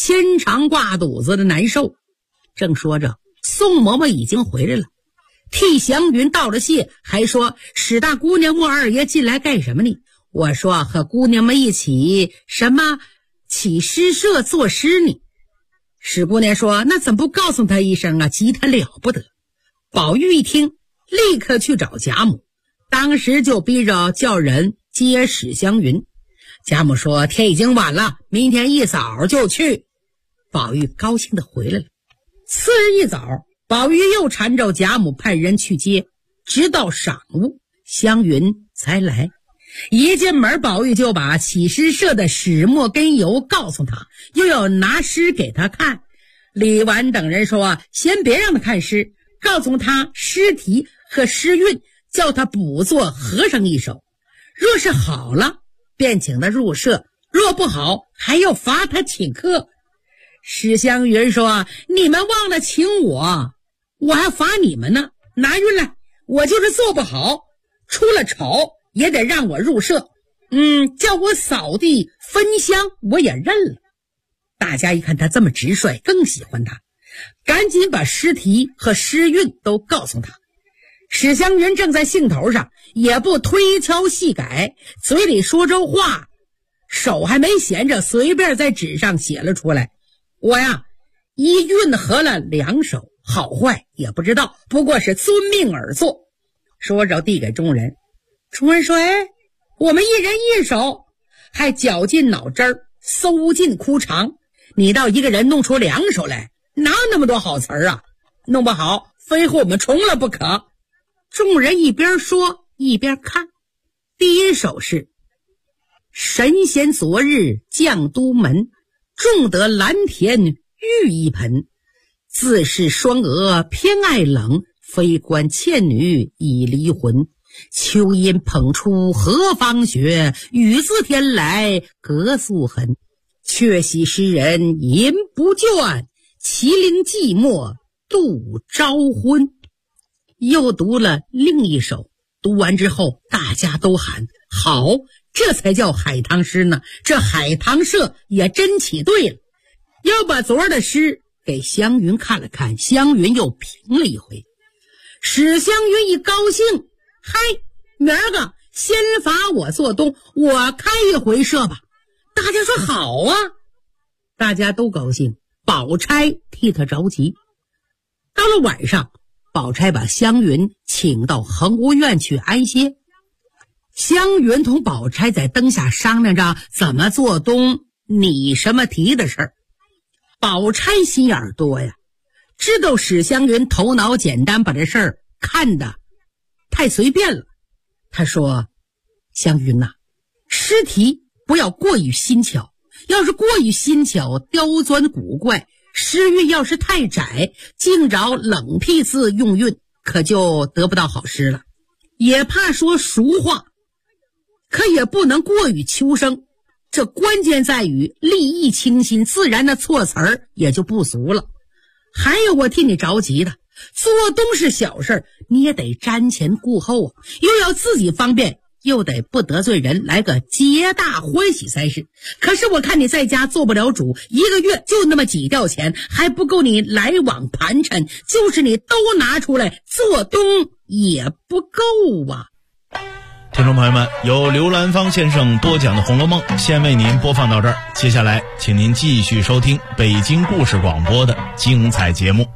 牵肠挂肚子的难受。正说着，宋嬷嬷已经回来了，替祥云道了谢，还说史大姑娘莫二爷进来干什么呢？我说和姑娘们一起起诗社作诗呢。史姑娘说那怎么不告诉他一声啊，急他了不得。宝玉一听，立刻去找贾母，当时就逼着叫人接史湘云。贾母说天已经晚了，明天一早就去。宝玉高兴地回来了。次日一早，宝玉又缠着贾母派人去接，直到晌午，湘云才来。一进门，宝玉就把起诗社的始末根由告诉他，又要拿诗给他看。李纨等人说先别让他看诗，告诉他诗题和诗韵，叫他补作和尚一首，若是好了便请他入社，若不好还要罚他请客。史湘云说你们忘了请我，我还罚你们呢，拿运来，我就是做不好，出了丑也得让我入社，叫我扫地分香我也认了。大家一看他这么直率，更喜欢他，赶紧把诗题和诗韵都告诉他。史湘云正在兴头上，也不推敲细改，嘴里说着话，手还没闲着，随便在纸上写了出来。我呀，一韵合了2首，好坏也不知道，不过是遵命而做。说着递给众人，众人说我们一人一首，还绞尽脑汁儿，搜尽枯肠，你倒一个人弄出2首来，哪有那么多好词儿啊？弄不好非和我们重了不可。众人一边说一边看。第一首是神仙昨日降都门，种得蓝田玉一盆，自是双娥偏爱冷，非关倩女已离魂。秋阴捧出何方雪，雨自天来隔素痕。却喜诗人吟不倦，麒麟寂寞度朝昏。又读了另一首，读完之后大家都喊好，这才叫海棠诗呢。这海棠社也真起对了。要把昨儿的诗给湘云看了看，湘云又评了一回。史湘云一高兴，嗨，明儿个先罚我做东，我开一回社吧。大家说好啊，大家都高兴，宝钗替他着急。到了晚上，宝钗把湘云请到恒芜院去安歇。湘云同宝钗在灯下商量着怎么做东拟什么题的事儿。宝钗心眼多呀，知道史湘云头脑简单，把这事儿看得太随便了。她说湘云呐，诗题不要过于新巧，要是过于新巧刁钻古怪，诗韵要是太窄，净找冷僻字用韵，可就得不到好诗了。也怕说俗话，可也不能过于秋生，这关键在于立意清新，自然的措词儿也就不俗了。还有我替你着急的，做东是小事，你也得瞻前顾后啊，又要自己方便，又得不得罪人，来个皆大欢喜才是。可是我看你在家做不了主，一个月就那么几吊钱，还不够你来往盘缠，就是你都拿出来做东也不够啊。 听众朋友们，由刘兰芳先生播讲的《红楼梦》先为您播放到这儿，接下来请您继续收听北京故事广播的精彩节目。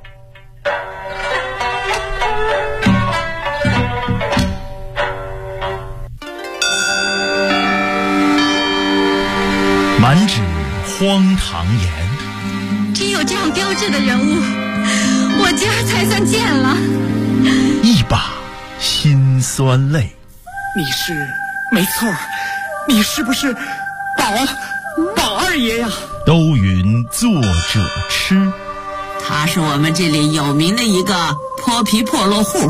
满纸荒唐言， 只有这样标致的人物，我今儿才算见了。 一把辛酸泪。 你是没错，你是不是宝二爷呀？ 都云作者痴， 他是我们这里有名的一个泼皮破落户，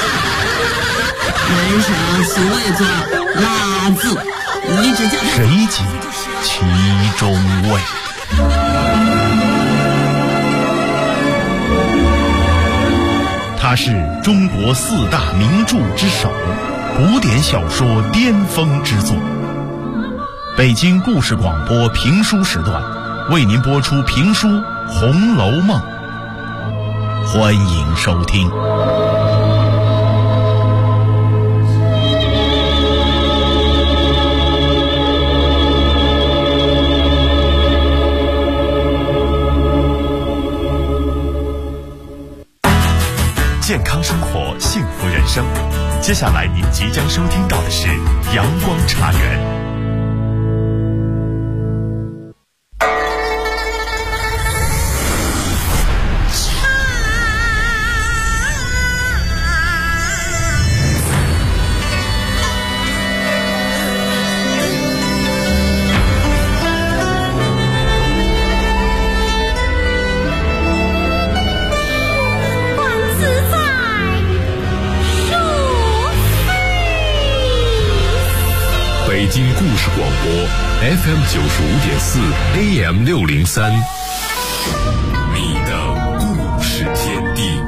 人生所谓作拉字，一直叫谁解其中味？他是中国4大名著之首，古典小说巅峰之作。北京故事广播评书时段， 为您播出评书《红楼梦》，欢迎收听。 健康生活，幸福人生。接下来您即将收听到的是阳光茶园。 北京故事广播 FM 95.4 AM 603，你的故事天地。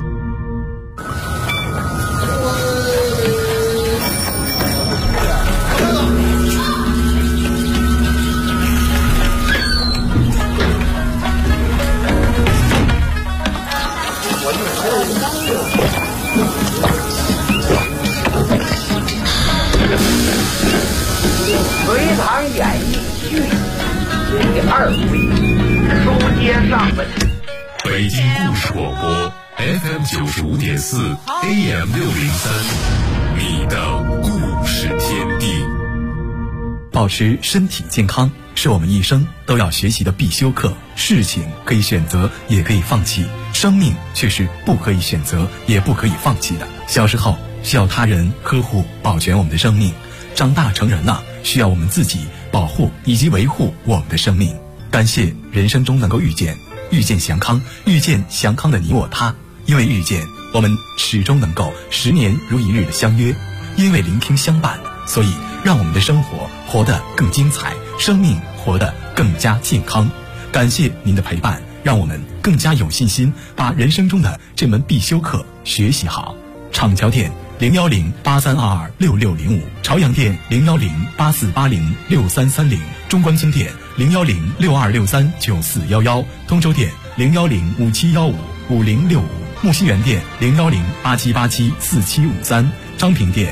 隋唐演义续第2回，书接上文。 北京故事广播 FM 95.4 AM 603，你的故事天地。 保持身体健康是我们一生都要学习的必修课。事情可以选择，也可以放弃，生命却是不可以选择，也不可以放弃的。小时候需要他人呵护保全我们的生命，长大成人了，需要我们自己保护以及维护我们的生命。感谢人生中能够遇见祥康，遇见祥康的你我他。因为遇见，我们始终能够10年如一日的相约；因为聆听相伴，所以让我们的生活活得更精彩，生命活得更加健康。感谢您的陪伴，让我们更加有信心把人生中的这门必修课学习好。厂桥店010-8322-6605，朝阳店010-8480-6330，中关村店010-6263-9411，通州店010-5715-5065，木樨园店010-8787-4753，昌平店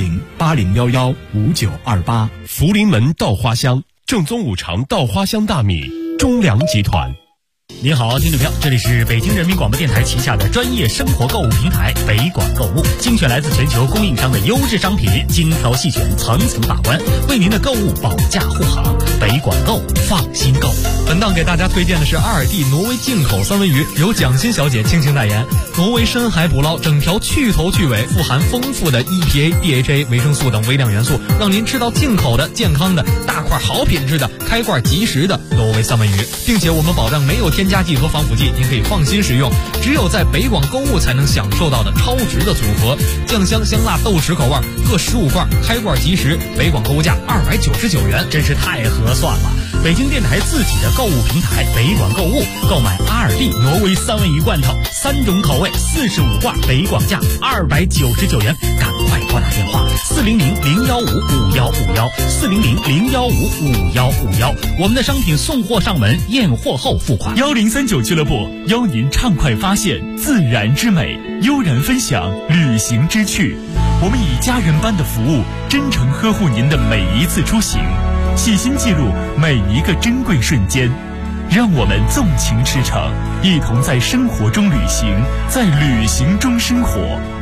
010-8011-5928。 福临门稻花香，正宗5常稻花香大米，中粮集团。 您好，听众朋友，这里是北京人民广播电台旗下的专业生活购物平台北广购物，精选来自全球供应商的优质商品，精挑细选，层层把关，为您的购物保驾护航。北广购，放心购。 本档给大家推荐的是阿尔蒂挪威进口三文鱼，由蒋欣小姐倾情代言。挪威深海捕捞，整条去头去尾，富含丰富的 EPA、DHA、维生素等微量元素，让您吃到进口的、健康的、大块好品质的、开罐即食的挪威三文鱼，并且我们保证没有添加剂和防腐剂，您可以放心食用。只有在北广购物才能享受到的超值的组合，酱香香辣豆豉口味各15罐，开罐即食，北广购物价299元， 真是太合算了。北京电台自己的购物平台北广购物，购买阿尔蒂挪威三文鱼罐头，3种口味，45罐，北广价299元，赶快拨打电话400-015-5151，400-015-5151，我们的商品送货上门，验货后付款。 1039俱乐部邀您畅快发现自然之美，悠然分享旅行之趣。我们以家人般的服务，真诚呵护您的每一次出行，细心记录每一个珍贵瞬间。让我们纵情驰骋，一同在生活中旅行，在旅行中生活。